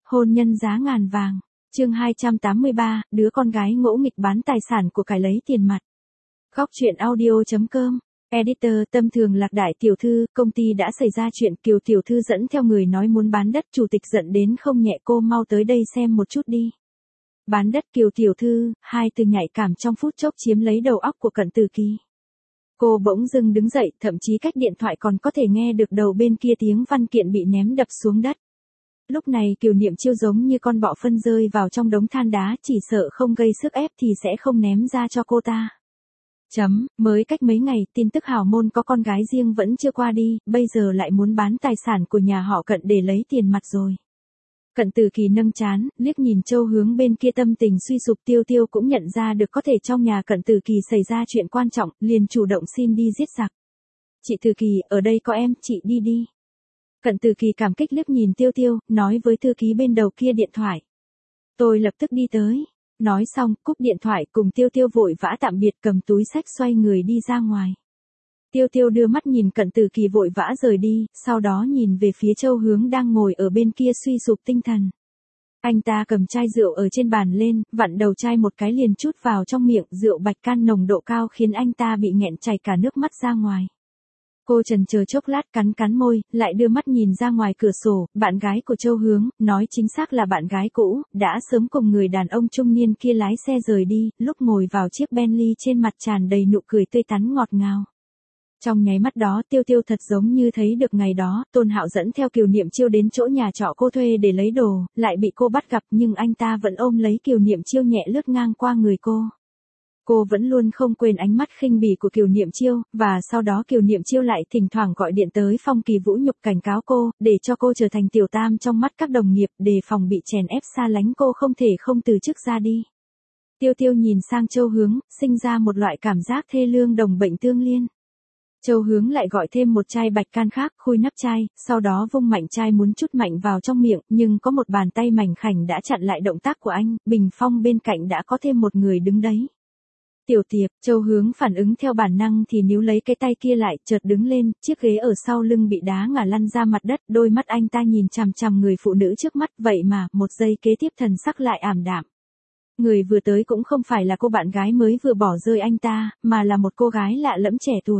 Hôn nhân giá ngàn vàng. Chương 283, đứa con gái ngỗ nghịch bán tài sản của cải lấy tiền mặt. Góc truyện audio.com. Editor Tâm Thường Lạc đại tiểu thư, công ty đã xảy ra chuyện Kiều tiểu thư dẫn theo người nói muốn bán đất, chủ tịch giận đến không nhẹ, cô mau tới đây xem một chút đi. Bán đất Kiều tiểu thư, hai từ nhạy cảm trong phút chốc chiếm lấy đầu óc của Cận Tử Kỳ. Cô bỗng dưng đứng dậy, thậm chí cách điện thoại còn có thể nghe được đầu bên kia tiếng văn kiện bị ném đập xuống đất. Lúc này Kiều Niệm Chiêu giống như con bọ phân rơi vào trong đống than đá, chỉ sợ không gây sức ép thì sẽ không ném ra cho cô ta. Mới cách mấy ngày, tin tức hào môn có con gái riêng vẫn chưa qua đi, bây giờ lại muốn bán tài sản của nhà họ Cận để lấy tiền mặt rồi. Cận Tử Kỳ nâng trán, liếc nhìn Châu Hướng bên kia tâm tình suy sụp. Tiêu Tiêu cũng nhận ra được có thể trong nhà Cận Tử Kỳ xảy ra chuyện quan trọng, liền chủ động xin đi giết giặc. Chị Tử Kỳ, ở đây có em, chị đi đi. Cận Tử Kỳ cảm kích liếc nhìn Tiêu Tiêu, nói với thư ký bên đầu kia điện thoại. Tôi lập tức đi tới. Nói xong, cúp điện thoại cùng Tiêu Tiêu vội vã tạm biệt, cầm túi xách xoay người đi ra ngoài. Tiêu Tiêu đưa mắt nhìn Cận Tử Kỳ vội vã rời đi, sau đó nhìn về phía Châu Hướng đang ngồi ở bên kia suy sụp tinh thần. Anh ta cầm chai rượu ở trên bàn lên, vặn đầu chai một cái liền trút vào trong miệng, rượu bạch can nồng độ cao khiến anh ta bị nghẹn chảy cả nước mắt ra ngoài. Cô chần chờ chốc lát, cắn môi, lại đưa mắt nhìn ra ngoài cửa sổ. Bạn gái của Châu Hướng, nói chính xác là bạn gái cũ, đã sớm cùng người đàn ông trung niên kia lái xe rời đi, lúc ngồi vào chiếc Bentley trên mặt tràn đầy nụ cười tươi tắn ngọt ngào. Trong nháy mắt đó, Tiêu Tiêu thật giống như thấy được ngày đó, Tôn Hạo dẫn theo Kiều Niệm Chiêu đến chỗ nhà trọ cô thuê để lấy đồ, lại bị cô bắt gặp, nhưng anh ta vẫn ôm lấy Kiều Niệm Chiêu nhẹ lướt ngang qua người cô. Cô vẫn luôn không quên ánh mắt khinh bỉ của Kiều Niệm Chiêu, và sau đó Kiều Niệm Chiêu lại thỉnh thoảng gọi điện tới Phong Kỳ Vũ nhục cảnh cáo cô, để cho cô trở thành tiểu tam trong mắt các đồng nghiệp, đề phòng bị chèn ép xa lánh cô không thể không từ chức ra đi. Tiêu Tiêu nhìn sang Châu Hướng, sinh ra một loại cảm giác thê lương đồng bệnh tương liên. Châu Hướng lại gọi thêm một chai bạch can khác, khui nắp chai, sau đó vung mạnh chai muốn trút mạnh vào trong miệng, nhưng có một bàn tay mảnh khảnh đã chặn lại động tác của anh, bình phong bên cạnh đã có thêm một người đứng đấy. Tiểu Tiệp, Châu Hướng phản ứng theo bản năng thì níu lấy cái tay kia lại, chợt đứng lên, chiếc ghế ở sau lưng bị đá ngả lăn ra mặt đất, đôi mắt anh ta nhìn chằm chằm người phụ nữ trước mắt, vậy mà, một giây kế tiếp thần sắc lại ảm đạm. Người vừa tới cũng không phải là cô bạn gái mới vừa bỏ rơi anh ta, mà là một cô gái lạ lẫm trẻ tuổi.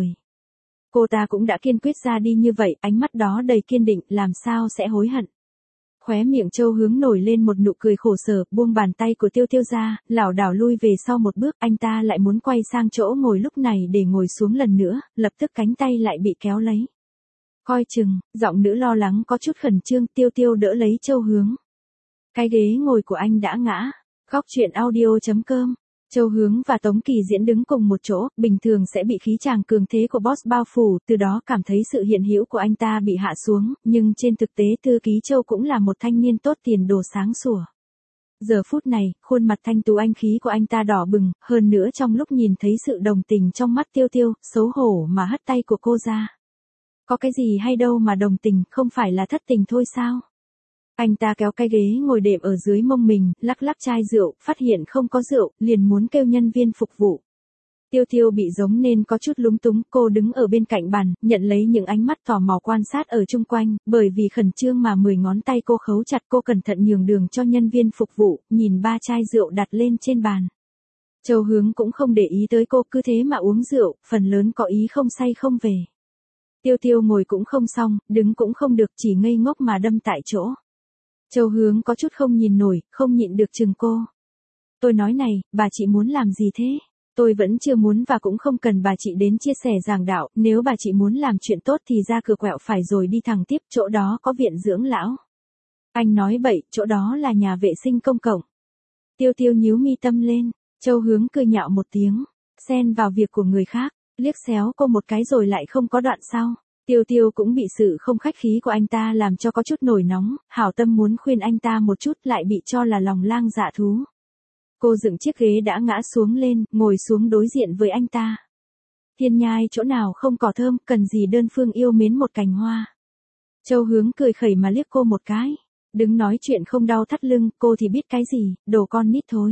Cô ta cũng đã kiên quyết ra đi như vậy, ánh mắt đó đầy kiên định, làm sao sẽ hối hận. Khóe miệng Châu Hướng nổi lên một nụ cười khổ sở, buông bàn tay của Tiêu Tiêu ra, lảo đảo lui về sau một bước, anh ta lại muốn quay sang chỗ ngồi lúc này để ngồi xuống lần nữa, lập tức cánh tay lại bị kéo lấy. Coi chừng, giọng nữ lo lắng có chút khẩn trương. Tiêu Tiêu đỡ lấy Châu Hướng. Cái ghế ngồi của anh đã ngã. Góc truyện audio.com. Châu Hướng và Tống Kỳ Diễn đứng cùng một chỗ, bình thường sẽ bị khí chàng cường thế của boss bao phủ, từ đó cảm thấy sự hiện hữu của anh ta bị hạ xuống, nhưng trên thực tế thư ký Châu cũng là một thanh niên tốt tiền đồ sáng sủa. Giờ phút này, khuôn mặt thanh tú anh khí của anh ta đỏ bừng, hơn nữa trong lúc nhìn thấy sự đồng tình trong mắt Tiêu Tiêu, xấu hổ mà hất tay của cô ra. Có cái gì hay đâu mà đồng tình, không phải là thất tình thôi sao? Anh ta kéo cái ghế ngồi đệm ở dưới mông mình, lắc lắc chai rượu, phát hiện không có rượu, liền muốn kêu nhân viên phục vụ. Tiêu Tiêu bị giống nên có chút lúng túng, cô đứng ở bên cạnh bàn, nhận lấy những ánh mắt tò mò quan sát ở chung quanh, bởi vì khẩn trương mà 10 ngón tay cô khấu chặt, cô cẩn thận nhường đường cho nhân viên phục vụ, nhìn 3 chai rượu đặt lên trên bàn. Châu Hướng cũng không để ý tới cô, cứ thế mà uống rượu, phần lớn có ý không say không về. Tiêu Tiêu ngồi cũng không xong, đứng cũng không được, chỉ ngây ngốc mà đâm tại chỗ. Châu Hướng có chút không nhìn nổi, không nhịn được chừng cô. Tôi nói này, bà chị muốn làm gì thế? Tôi vẫn chưa muốn và cũng không cần bà chị đến chia sẻ giảng đạo, nếu bà chị muốn làm chuyện tốt thì ra cửa quẹo phải rồi đi thẳng tiếp, chỗ đó có viện dưỡng lão. Anh nói bậy, chỗ đó là nhà vệ sinh công cộng. Tiêu Tiêu nhíu mi tâm lên, Châu Hướng cười nhạo một tiếng, xen vào việc của người khác, liếc xéo cô một cái rồi lại không có đoạn sau. Tiêu Tiêu cũng bị sự không khách khí của anh ta làm cho có chút nổi nóng, hảo tâm muốn khuyên anh ta một chút lại bị cho là lòng lang dạ thú. Cô dựng chiếc ghế đã ngã xuống lên, ngồi xuống đối diện với anh ta. Thiên nhai chỗ nào không cỏ thơm, cần gì đơn phương yêu mến một cành hoa. Châu Hướng cười khẩy mà liếc cô một cái. Đứng nói chuyện không đau thắt lưng, cô thì biết cái gì, đồ con nít thối.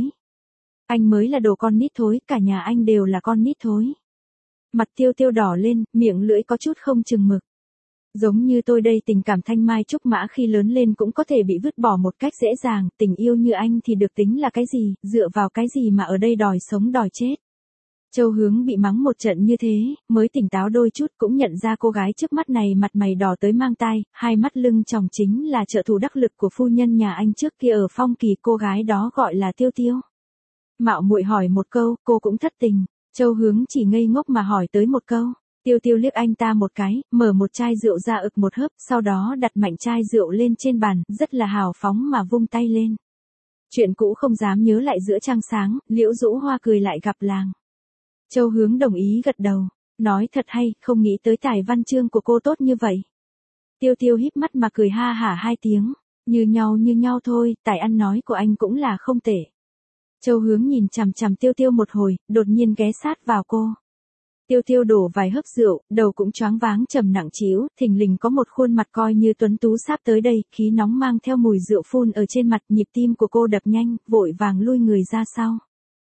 Anh mới là đồ con nít thối, cả nhà anh đều là con nít thối. Mặt Tiêu Tiêu đỏ lên, miệng lưỡi có chút không chừng mực. Giống như tôi đây, tình cảm thanh mai trúc mã khi lớn lên cũng có thể bị vứt bỏ một cách dễ dàng, tình yêu như anh thì được tính là cái gì, dựa vào cái gì mà ở đây đòi sống đòi chết. Châu Hướng bị mắng một trận như thế, mới tỉnh táo đôi chút, cũng nhận ra cô gái trước mắt này mặt mày đỏ tới mang tai, hai mắt lưng tròng chính là trợ thủ đắc lực của phu nhân nhà anh trước kia ở Phong Kỳ, cô gái đó gọi là Tiêu Tiêu. Mạo muội hỏi một câu, cô cũng thất tình. Châu Hướng chỉ ngây ngốc mà hỏi tới một câu. Tiêu Tiêu liếc anh ta một cái, mở một chai rượu ra ực một hớp, sau đó đặt mạnh chai rượu lên trên bàn, rất là hào phóng mà vung tay lên. Chuyện cũ không dám nhớ lại giữa trăng sáng, Liễu Dũ Hoa cười lại gặp làng. Châu Hướng đồng ý gật đầu, nói thật hay, không nghĩ tới tài văn chương của cô tốt như vậy. Tiêu Tiêu híp mắt mà cười ha hả hai tiếng, như nhau thôi, tài ăn nói của anh cũng là không tệ. Châu Hướng nhìn chằm chằm Tiêu Tiêu một hồi, đột nhiên ghé sát vào cô. Tiêu Tiêu đổ vài hớp rượu, đầu cũng choáng váng trầm nặng trĩu, thình lình có một khuôn mặt coi như tuấn tú sáp tới đây, khí nóng mang theo mùi rượu phun ở trên mặt, nhịp tim của cô đập nhanh, vội vàng lui người ra sau.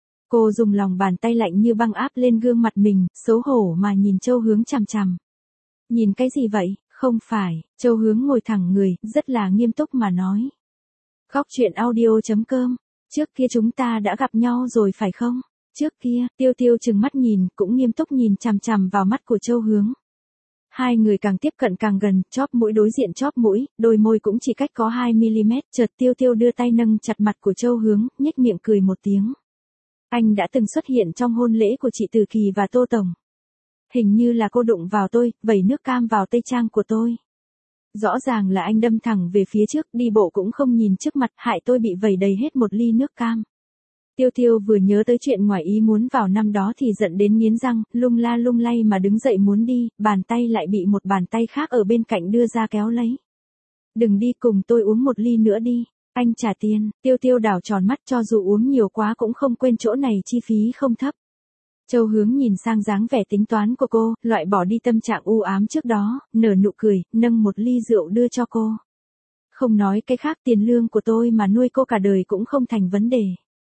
Cô dùng lòng bàn tay lạnh như băng áp lên gương mặt mình, xấu hổ mà nhìn Châu Hướng chằm chằm. Nhìn cái gì vậy? Không phải, Châu Hướng ngồi thẳng người, rất là nghiêm túc mà nói. Góc truyện audio.com, trước kia chúng ta đã gặp nhau rồi phải không? Trước kia, Tiêu Tiêu trừng mắt nhìn, cũng nghiêm túc nhìn chằm chằm vào mắt của Châu Hướng. Hai người càng tiếp cận càng gần, chóp mũi đối diện chóp mũi, đôi môi cũng chỉ cách có 2mm, chợt Tiêu Tiêu đưa tay nâng chặt mặt của Châu Hướng, nhếch miệng cười một tiếng. Anh đã từng xuất hiện trong hôn lễ của chị Từ Kỳ và Tô Tổng. Hình như là cô đụng vào tôi, vẩy nước cam vào tây trang của tôi. Rõ ràng là anh đâm thẳng về phía trước, đi bộ cũng không nhìn trước mặt, hại tôi bị vẩy đầy hết một ly nước cam. Tiêu Tiêu vừa nhớ tới chuyện ngoài ý muốn vào năm đó thì giận đến nghiến răng, lung la lung lay mà đứng dậy muốn đi, bàn tay lại bị một bàn tay khác ở bên cạnh đưa ra kéo lấy. Đừng đi, cùng tôi uống một ly nữa đi, anh trả tiền. Tiêu Tiêu đảo tròn mắt, cho dù uống nhiều quá cũng không quên chỗ này chi phí không thấp. Châu Hướng nhìn sang dáng vẻ tính toán của cô, loại bỏ đi tâm trạng u ám trước đó, nở nụ cười, nâng một ly rượu đưa cho cô. Không nói cái khác, tiền lương của tôi mà nuôi cô cả đời cũng không thành vấn đề.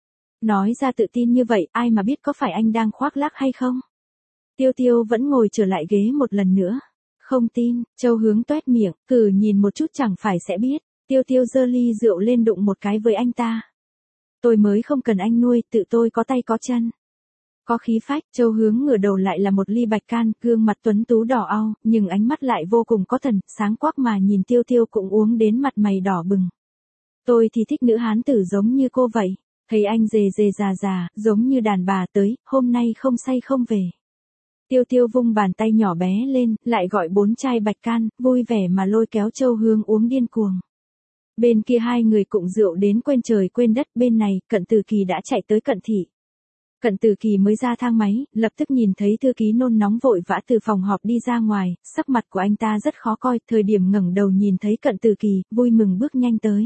Nói ra tự tin như vậy, ai mà biết có phải anh đang khoác lác hay không? Tiêu Tiêu vẫn ngồi trở lại ghế một lần nữa. Không tin, Châu Hướng toét miệng, cử nhìn một chút chẳng phải sẽ biết. Tiêu Tiêu giơ ly rượu lên đụng một cái với anh ta. Tôi mới không cần anh nuôi, tự tôi có tay có chân. Có khí phách, Châu Hướng ngửa đầu lại là một ly bạch can, gương mặt tuấn tú đỏ au, nhưng ánh mắt lại vô cùng có thần, sáng quắc mà nhìn Tiêu Tiêu cũng uống đến mặt mày đỏ bừng. Tôi thì thích nữ hán tử giống như cô vậy. Thấy anh rề rề già, giống như đàn bà tới, hôm nay không say không về. Tiêu Tiêu vung bàn tay nhỏ bé lên, lại gọi 4 chai bạch can, vui vẻ mà lôi kéo Châu Hướng uống điên cuồng. Bên kia hai người cụng rượu đến quên trời quên đất, bên này, Cận Từ Kỳ đã chạy tới Cận thị. Cận Từ Kỳ mới ra thang máy, lập tức nhìn thấy thư ký nôn nóng vội vã từ phòng họp đi ra ngoài, sắc mặt của anh ta rất khó coi, thời điểm ngẩng đầu nhìn thấy Cận Từ Kỳ, vui mừng bước nhanh tới.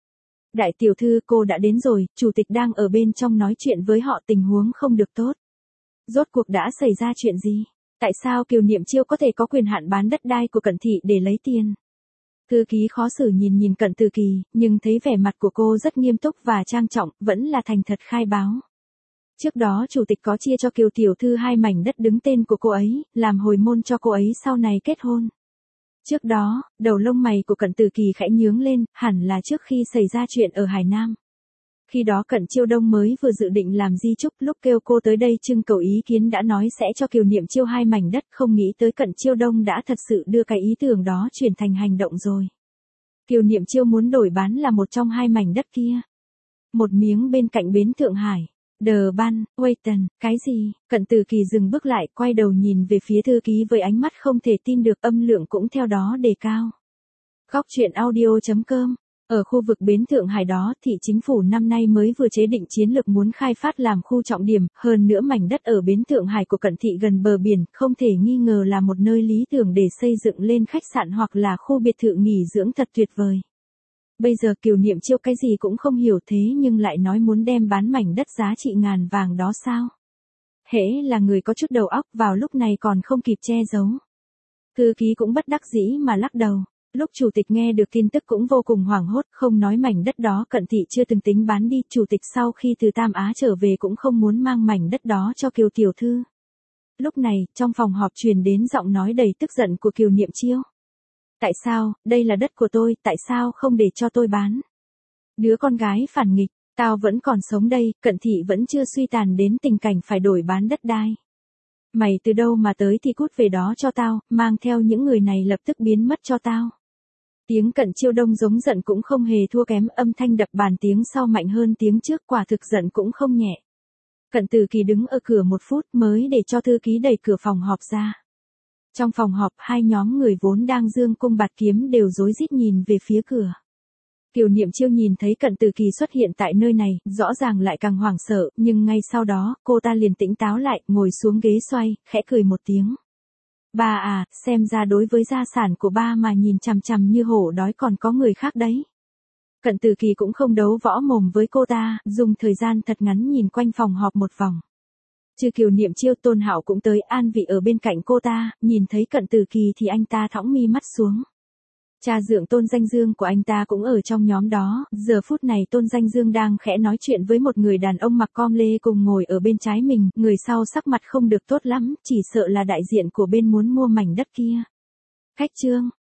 Đại tiểu thư, cô đã đến rồi, chủ tịch đang ở bên trong nói chuyện với họ, tình huống không được tốt. Rốt cuộc đã xảy ra chuyện gì? Tại sao Kiều Niệm Chiêu có thể có quyền hạn bán đất đai của Cận thị để lấy tiền? Thư ký khó xử nhìn Cận Từ Kỳ, nhưng thấy vẻ mặt của cô rất nghiêm túc và trang trọng, vẫn là thành thật khai báo. Trước đó chủ tịch có chia cho Kiều tiểu thư 2 mảnh đất đứng tên của cô ấy, làm hồi môn cho cô ấy sau này kết hôn. Trước đó, đầu lông mày của Cận Từ Kỳ khẽ nhướng lên, hẳn là trước khi xảy ra chuyện ở Hải Nam. Khi đó Cận Chiêu Đông mới vừa dự định làm di chúc, lúc kêu cô tới đây trưng cầu ý kiến đã nói sẽ cho Kiều Niệm Chiêu 2 mảnh đất, không nghĩ tới Cận Chiêu Đông đã thật sự đưa cái ý tưởng đó chuyển thành hành động rồi. Kiều Niệm Chiêu muốn đổi bán là một trong 2 mảnh đất kia. Một miếng bên cạnh bến Thượng Hải. Đờ Ban, Waiton, cái gì? Cận Từ Kỳ dừng bước lại, quay đầu nhìn về phía thư ký với ánh mắt không thể tin được, âm lượng cũng theo đó đề cao. Góc truyện audio.com. Ở khu vực bến Thượng Hải đó, thị chính phủ năm nay mới vừa chế định chiến lược muốn khai phát làm khu trọng điểm, hơn nữa mảnh đất ở bến Thượng Hải của Cận thị gần bờ biển, không thể nghi ngờ là một nơi lý tưởng để xây dựng lên khách sạn hoặc là khu biệt thự nghỉ dưỡng thật tuyệt vời. Bây giờ Kiều Niệm Chiêu cái gì cũng không hiểu thế nhưng lại nói muốn đem bán mảnh đất giá trị ngàn vàng đó sao? Hễ là người có chút đầu óc, vào lúc này còn không kịp che giấu. Thư ký cũng bất đắc dĩ mà lắc đầu. Lúc chủ tịch nghe được tin tức cũng vô cùng hoảng hốt, không nói mảnh đất đó Cận thị chưa từng tính bán đi, chủ tịch sau khi từ Tam Á trở về cũng không muốn mang mảnh đất đó cho Kiều tiểu thư. Lúc này, trong phòng họp truyền đến giọng nói đầy tức giận của Kiều Niệm Chiêu. Tại sao, đây là đất của tôi, tại sao không để cho tôi bán? Đứa con gái phản nghịch, tao vẫn còn sống đây, Cận thị vẫn chưa suy tàn đến tình cảnh phải đổi bán đất đai. Mày từ đâu mà tới thì cút về đó cho tao, mang theo những người này lập tức biến mất cho tao. Tiếng Cận Chiêu Đông giống giận cũng không hề thua kém, âm thanh đập bàn tiếng sau mạnh hơn tiếng trước, quả thực giận cũng không nhẹ. Cận Từ Kỳ đứng ở cửa một phút mới để cho thư ký đẩy cửa phòng họp ra. Trong phòng họp, hai nhóm người vốn đang dương cung bạt kiếm đều rối rít nhìn về phía cửa. Kiều Niệm Chiêu nhìn thấy Cận Từ Kỳ xuất hiện tại nơi này, rõ ràng lại càng hoảng sợ, nhưng ngay sau đó, cô ta liền tỉnh táo lại, ngồi xuống ghế xoay, khẽ cười một tiếng. Ba à, xem ra đối với gia sản của ba mà nhìn chằm chằm như hổ đói còn có người khác đấy. Cận Từ Kỳ cũng không đấu võ mồm với cô ta, dùng thời gian thật ngắn nhìn quanh phòng họp một vòng. Trừ Kiều Niệm Chiêu, Tôn Hạo cũng tới, an vị ở bên cạnh cô ta, nhìn thấy Cận Từ Kỳ thì anh ta thõng mi mắt xuống. Cha dượng Tôn Danh Dương của anh ta cũng ở trong nhóm đó, giờ phút này Tôn Danh Dương đang khẽ nói chuyện với một người đàn ông mặc com lê cùng ngồi ở bên trái mình, người sau sắc mặt không được tốt lắm, chỉ sợ là đại diện của bên muốn mua mảnh đất kia. Khách Trương,